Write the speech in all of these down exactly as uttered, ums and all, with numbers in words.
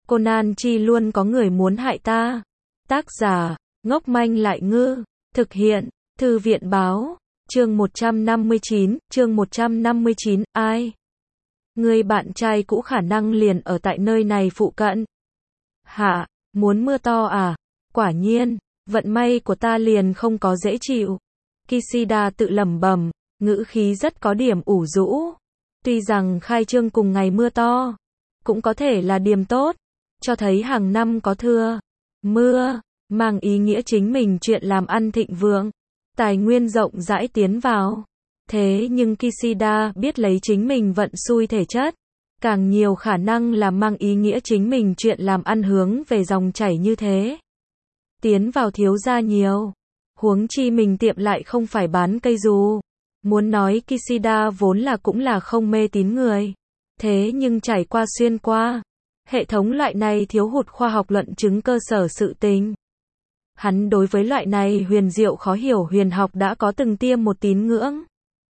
Conan chi luôn có người muốn hại ta. Tác giả, ngốc manh lại ngư. Thực hiện, Thư viện báo. Chương một trăm năm mươi chín, chương một trăm năm mươi chín, ai? Người bạn trai cũ khả năng liền ở tại nơi này phụ cận. Hả, muốn mưa to à? Quả nhiên, vận may của ta liền không có dễ chịu. Kishida tự lẩm bẩm, ngữ khí rất có điểm ủ rũ. Tuy rằng khai trương cùng ngày mưa to, cũng có thể là điểm tốt, cho thấy hàng năm có thưa mưa, mang ý nghĩa chính mình chuyện làm ăn thịnh vượng, tài nguyên rộng rãi tiến vào. Thế nhưng Kishida biết lấy chính mình vận xui thể chất, càng nhiều khả năng là mang ý nghĩa chính mình chuyện làm ăn hướng về dòng chảy như thế. Tiến vào thiếu ra nhiều, huống chi mình tiệm lại không phải bán cây dù. Muốn nói Kishida vốn là cũng là không mê tín người. Thế nhưng trải qua xuyên qua hệ thống loại này thiếu hụt khoa học luận chứng cơ sở sự tình. Hắn đối với loại này huyền diệu khó hiểu huyền học đã có từng tiêm một tín ngưỡng.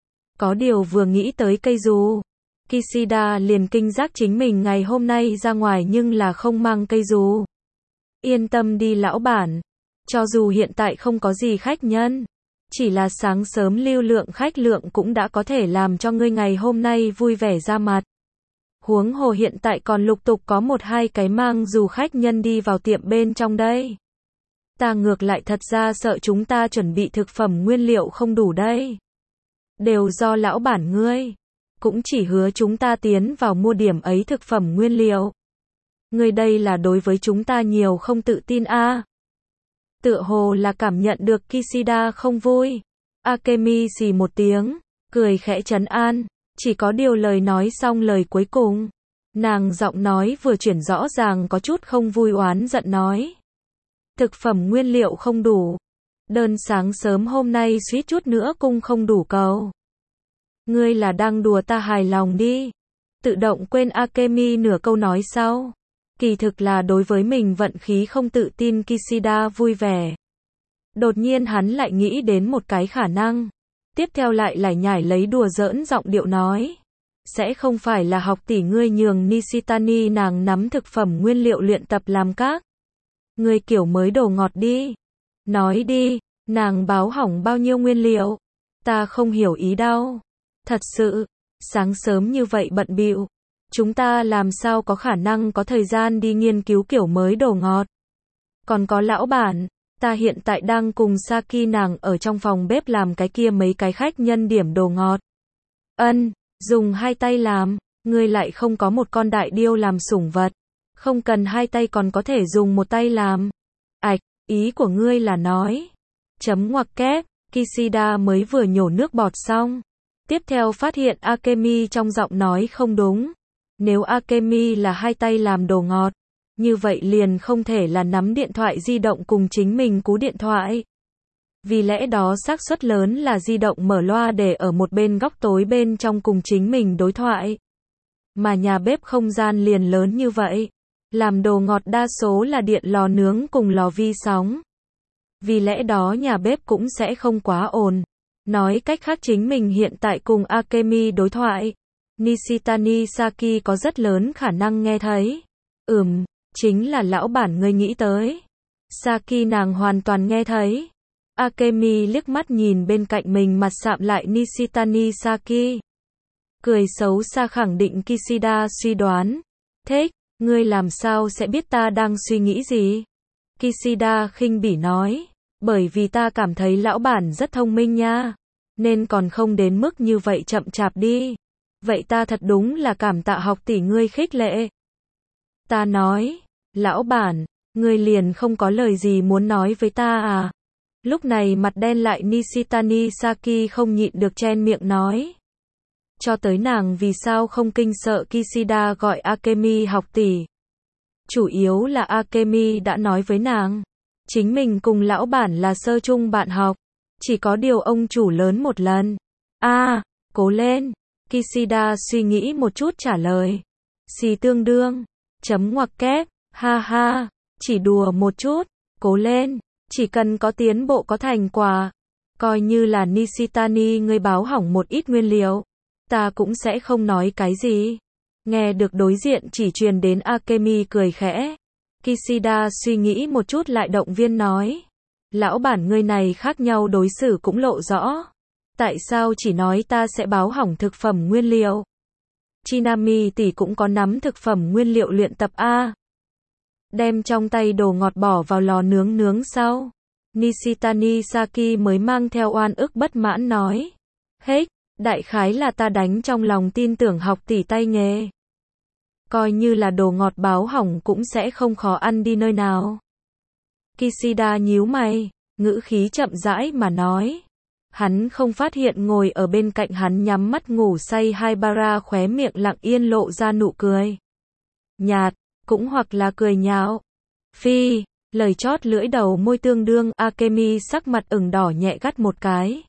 Có điều vừa nghĩ tới cây dù, Kishida liền kinh giác chính mình ngày hôm nay ra ngoài nhưng là không mang cây dù. Yên tâm đi lão bản, cho dù hiện tại không có gì khách nhân, chỉ là sáng sớm lưu lượng khách lượng cũng đã có thể làm cho ngươi ngày hôm nay vui vẻ ra mặt. Huống hồ hiện tại còn lục tục có một hai cái mang dù khách nhân đi vào tiệm bên trong đây. Ta ngược lại thật ra sợ chúng ta chuẩn bị thực phẩm nguyên liệu không đủ đây. Đều do lão bản ngươi, cũng chỉ hứa chúng ta tiến vào mua điểm ấy thực phẩm nguyên liệu. Ngươi đây là đối với chúng ta nhiều không tự tin a. À. Tựa hồ là cảm nhận được Kishida không vui. Akemi xì một tiếng, cười khẽ trấn an, chỉ có điều lời nói xong lời cuối cùng. Nàng giọng nói vừa chuyển rõ ràng có chút không vui oán giận nói. Thực phẩm nguyên liệu không đủ. Đơn sáng sớm hôm nay suýt chút nữa cung không đủ cầu. Ngươi là đang đùa ta hài lòng đi. Tự động quên Akemi nửa câu nói sau. Kỳ thực là đối với mình vận khí không tự tin Kishida vui vẻ. Đột nhiên hắn lại nghĩ đến một cái khả năng. Tiếp theo lại lải nhải lấy đùa giỡn giọng điệu nói. Sẽ không phải là học tỷ ngươi nhường Nishitani nàng nắm thực phẩm nguyên liệu luyện tập làm các. Ngươi kiểu mới đồ ngọt đi. Nói đi, nàng báo hỏng bao nhiêu nguyên liệu. Ta không hiểu ý đâu. Thật sự, sáng sớm như vậy bận bịu. Chúng ta làm sao có khả năng có thời gian đi nghiên cứu kiểu mới đồ ngọt. Còn có lão bản, ta hiện tại đang cùng Saki nàng ở trong phòng bếp làm cái kia mấy cái khách nhân điểm đồ ngọt. Ân, dùng hai tay làm, ngươi lại không có một con đại điêu làm sủng vật. Không cần hai tay còn có thể dùng một tay làm. Ảch, ý của ngươi là nói. Chấm ngoặc kép, Kishida mới vừa nhổ nước bọt xong. Tiếp theo phát hiện Akemi trong giọng nói không đúng. Nếu Akemi là hai tay làm đồ ngọt, như vậy liền không thể là nắm điện thoại di động cùng chính mình cú điện thoại. Vì lẽ đó xác suất lớn là di động mở loa để ở một bên góc tối bên trong cùng chính mình đối thoại. Mà nhà bếp không gian liền lớn như vậy. Làm đồ ngọt đa số là điện lò nướng cùng lò vi sóng. Vì lẽ đó nhà bếp cũng sẽ không quá ồn. Nói cách khác chính mình hiện tại cùng Akemi đối thoại. Nishitani Saki có rất lớn khả năng nghe thấy. Ừm, chính là lão bản ngươi nghĩ tới. Saki nàng hoàn toàn nghe thấy. Akemi liếc mắt nhìn bên cạnh mình mặt sạm lại Nishitani Saki. Cười xấu xa khẳng định Kishida suy đoán. Thế, ngươi làm sao sẽ biết ta đang suy nghĩ gì? Kishida khinh bỉ nói. Bởi vì ta cảm thấy lão bản rất thông minh nha. Nên còn không đến mức như vậy chậm chạp đi. Vậy ta thật đúng là cảm tạ học tỷ ngươi khích lệ. Ta nói, lão bản, ngươi liền không có lời gì muốn nói với ta à? Lúc này mặt đen lại Nishitani Saki không nhịn được chen miệng nói. Cho tới nàng vì sao không kinh sợ Kishida gọi Akemi học tỷ. Chủ yếu là Akemi đã nói với nàng. Chính mình cùng lão bản là sơ chung bạn học. Chỉ có điều ông chủ lớn một lần. A, à, cố lên. Kishida suy nghĩ một chút trả lời. Xì tương đương. Chấm ngoặc kép. Ha ha. Chỉ đùa một chút. Cố lên. Chỉ cần có tiến bộ có thành quả. Coi như là Nishitani ngươi báo hỏng một ít nguyên liệu. Ta cũng sẽ không nói cái gì. Nghe được đối diện chỉ truyền đến Akemi cười khẽ. Kishida suy nghĩ một chút lại động viên nói. Lão bản ngươi này khác nhau đối xử cũng lộ rõ. Tại sao chỉ nói ta sẽ báo hỏng thực phẩm nguyên liệu? Chinami tỷ cũng có nắm thực phẩm nguyên liệu luyện tập A. Đem trong tay đồ ngọt bỏ vào lò nướng nướng sau. Nishitani Saki mới mang theo oan ức bất mãn nói. Hết, đại khái là ta đánh trong lòng tin tưởng học tỷ tay nghề. Coi như là đồ ngọt báo hỏng cũng sẽ không khó ăn đi nơi nào. Kishida nhíu mày, ngữ khí chậm rãi mà nói. Hắn không phát hiện ngồi ở bên cạnh hắn nhắm mắt ngủ say Haibara khóe miệng lặng yên lộ ra nụ cười. Nhạt, cũng hoặc là cười nhạo. Phi, lời chót lưỡi đầu môi tương đương, Akemi sắc mặt ửng đỏ nhẹ gắt một cái.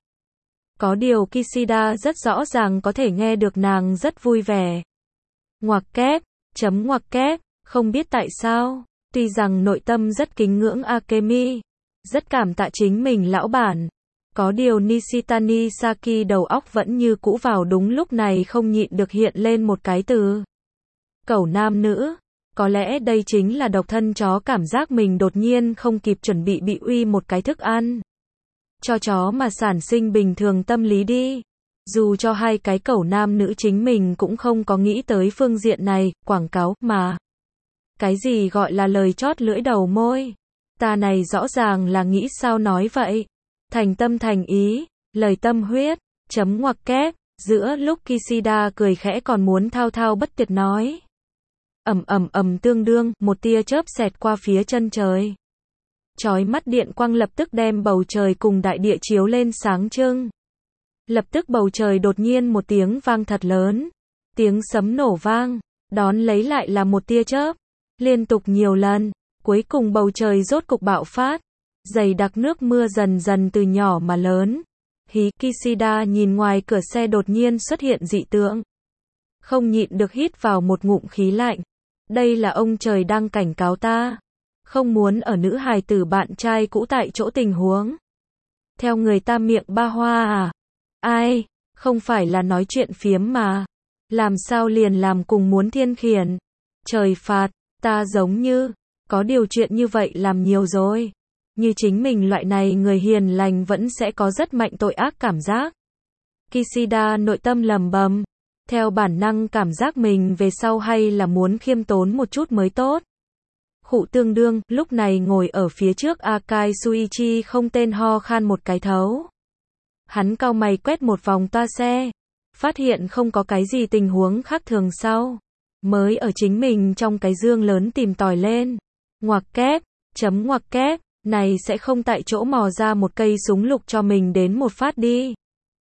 Có điều Kishida rất rõ ràng có thể nghe được nàng rất vui vẻ. Ngoặc kép, chấm ngoặc kép, không biết tại sao, tuy rằng nội tâm rất kính ngưỡng Akemi, rất cảm tạ chính mình lão bản. Có điều Nishitani Saki đầu óc vẫn như cũ vào đúng lúc này không nhịn được hiện lên một cái từ. Cẩu nam nữ. Có lẽ đây chính là độc thân chó cảm giác mình đột nhiên không kịp chuẩn bị bị uy một cái thức ăn. Cho chó mà sản sinh bình thường tâm lý đi. Dù cho hai cái cẩu nam nữ chính mình cũng không có nghĩ tới phương diện này, quảng cáo mà. Cái gì gọi là lời chót lưỡi đầu môi? Ta này rõ ràng là nghĩ sao nói vậy? Thành tâm thành ý, lời tâm huyết, chấm ngoặc kép, giữa lúc Kishida cười khẽ còn muốn thao thao bất tuyệt nói. Ầm ầm ầm tương đương, một tia chớp xẹt qua phía chân trời. Chói mắt điện quang lập tức đem bầu trời cùng đại địa chiếu lên sáng trưng. Lập tức bầu trời đột nhiên một tiếng vang thật lớn. Tiếng sấm nổ vang, đón lấy lại là một tia chớp. Liên tục nhiều lần, cuối cùng bầu trời rốt cục bạo phát. Dày đặc nước mưa dần dần từ nhỏ mà lớn. Hí, Kishida nhìn ngoài cửa xe đột nhiên xuất hiện dị tượng. Không nhịn được hít vào một ngụm khí lạnh. Đây là ông trời đang cảnh cáo ta. Không muốn ở nữ hài tử bạn trai cũ tại chỗ tình huống. Theo người ta miệng ba hoa à? Ai? Không phải là nói chuyện phiếm mà. Làm sao liền làm cùng muốn thiên khiển. Trời phạt, ta giống như, có điều chuyện như vậy làm nhiều rồi. Như chính mình loại này người hiền lành vẫn sẽ có rất mạnh tội ác cảm giác. Kishida nội tâm lầm bầm. Theo bản năng cảm giác mình về sau hay là muốn khiêm tốn một chút mới tốt. Khụ tương đương, lúc này ngồi ở phía trước Akai Suichi không tên ho khan một cái thấu. Hắn cau mày quét một vòng toa xe. Phát hiện không có cái gì tình huống khác thường sau. Mới ở chính mình trong cái dương lớn tìm tòi lên. Ngoặc kép, chấm ngoặc kép, này sẽ không tại chỗ mò ra một cây súng lục cho mình đến một phát đi.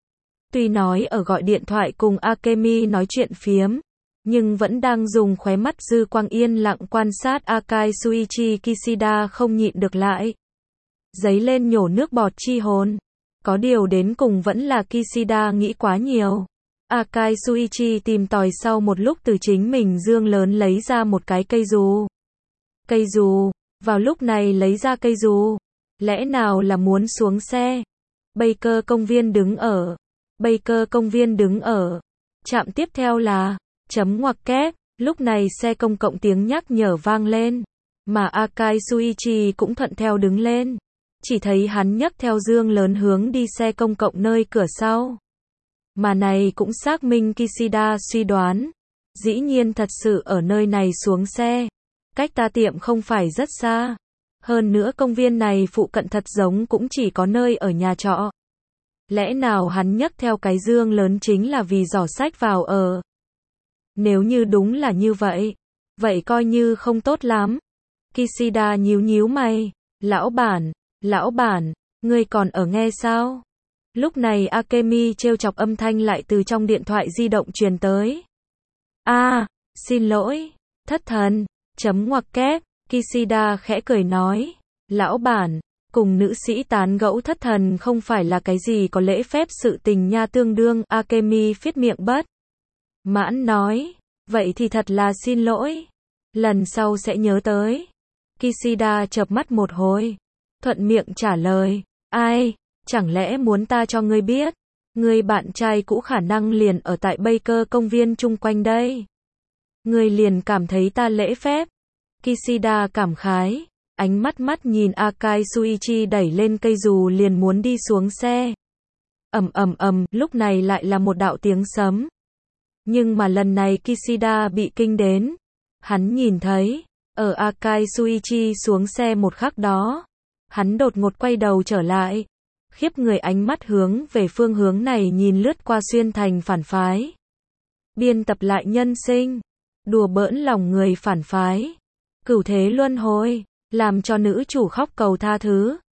Tuy nói ở gọi điện thoại cùng Akemi nói chuyện phiếm, nhưng vẫn đang dùng khóe mắt dư quang yên lặng quan sát Akai Suichi. Kishida không nhịn được lại. Giấy lên nhổ nước bọt chi hồn. Có điều đến cùng vẫn là Kishida nghĩ quá nhiều. Akai Suichi tìm tòi sau một lúc từ chính mình dương lớn lấy ra một cái cây dù. Cây dù, vào lúc này lấy ra cây dù. Lẽ nào là muốn xuống xe? Baker công viên đứng ở. Baker công viên đứng ở. Trạm tiếp theo là, chấm ngoặc kép, lúc này xe công cộng tiếng nhắc nhở vang lên. Mà Akai Suichi cũng thuận theo đứng lên. Chỉ thấy hắn nhấc theo dương lớn hướng đi xe công cộng nơi cửa sau. Mà này cũng xác minh Kishida suy đoán. Dĩ nhiên thật sự ở nơi này xuống xe. Cách ta tiệm không phải rất xa. Hơn nữa công viên này phụ cận thật giống cũng chỉ có nơi ở nhà trọ. Lẽ nào hắn nhấc theo cái dương lớn chính là vì giỏ sách vào ở? Nếu như đúng là như vậy, vậy coi như không tốt lắm. Kishida nhíu nhíu mày. Lão bản, lão bản, ngươi còn ở nghe sao? Lúc này Akemi trêu chọc âm thanh lại từ trong điện thoại di động truyền tới. A, à, xin lỗi, thất thần, chấm ngoặc kép, Kishida khẽ cười nói. Lão bản, cùng nữ sĩ tán gẫu thất thần không phải là cái gì có lễ phép sự tình nha tương đương. Akemi phết miệng bất mãn nói. Vậy thì thật là xin lỗi. Lần sau sẽ nhớ tới. Kishida chợp mắt một hồi. Thuận miệng trả lời. Ai, chẳng lẽ muốn ta cho ngươi biết. Ngươi bạn trai cũ khả năng liền ở tại Baker công viên chung quanh đây. Ngươi liền cảm thấy ta lễ phép. Kishida cảm khái, ánh mắt mắt nhìn Akai Shuichi đẩy lên cây dù liền muốn đi xuống xe. Ầm ầm ầm, lúc này lại là một đạo tiếng sấm. Nhưng mà lần này Kishida bị kinh đến. Hắn nhìn thấy, ở Akai Shuichi xuống xe một khắc đó, hắn đột ngột quay đầu trở lại. Khiếp người ánh mắt hướng về phương hướng này nhìn lướt qua xuyên thành phản phái. Biên tập lại nhân sinh, đùa bỡn lòng người phản phái. Cửu thế luân hồi, làm cho nữ chủ khóc cầu tha thứ.